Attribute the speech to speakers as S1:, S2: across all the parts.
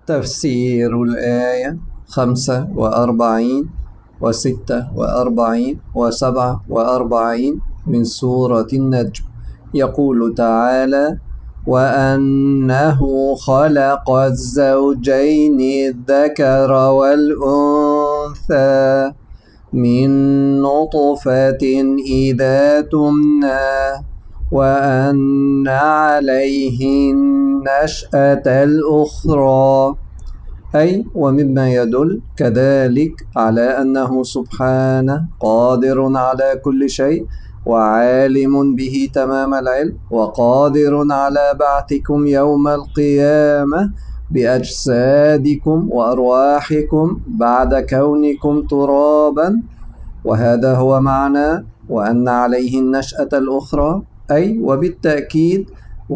S1: تفسير الآية 45 و46 و47 من سورة النجم. يقول تعالى: وأنه خلق الزوجين الذكر والأنثى من نطفة إذا تمنى وأن عليه النشأة الأخرى. أي ومما يدل كذلك على أنه سبحانه قادر على كل شيء وعالم به تمام العلم، وقادر على بعثكم يوم القيامة بأجسادكم وأرواحكم بعد كونكم ترابا. وهذا هو معنى وأن عليه النشأة الأخرى، أي وبالتأكيد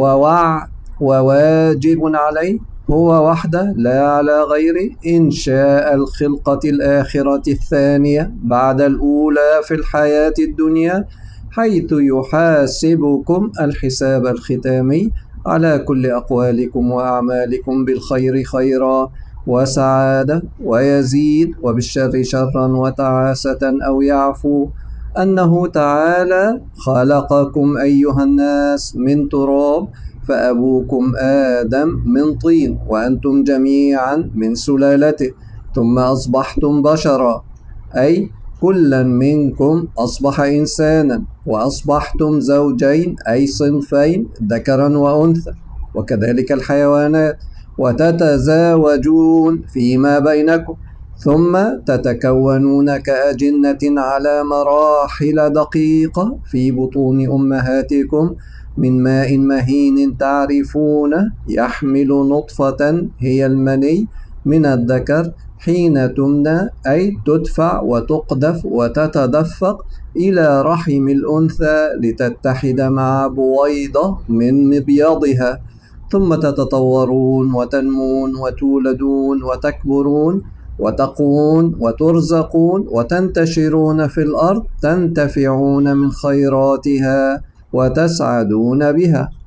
S1: وواجب عليه هو وحده لا على غيره إنشاء الخلقة الآخرة الثانية بعد الأولى في الحياة الدنيا، حيث يحاسبكم الحساب الختامي على كل أقوالكم وأعمالكم بالخير خيرا وسعادة، ويزيد وبالشر شرا وتعاسة أو يعفو. أنه تعالى خلقكم أيها الناس من تراب، فأبوكم آدم من طين، وأنتم جميعا من سلالته، ثم أصبحتم بشرا، أي كلا منكم أصبح إنسانا، وأصبحتم زوجين أي صنفين ذكرا وأنثى، وكذلك الحيوانات، وتتزاوجون فيما بينكم، ثم تتكونون كأجنة على مراحل دقيقة في بطون أمهاتكم من ماء مهين تعرفونه، يحمل نطفة هي المني من الذكر حين تمنى، أي تدفع وتقذف وتتدفق إلى رحم الأنثى لتتحد مع بويضة من مبيضها، ثم تتطورون وتنمون وتولدون وتكبرون وتقوون وترزقون وتنتشرون في الأرض، تنتفعون من خيراتها وتسعدون بها.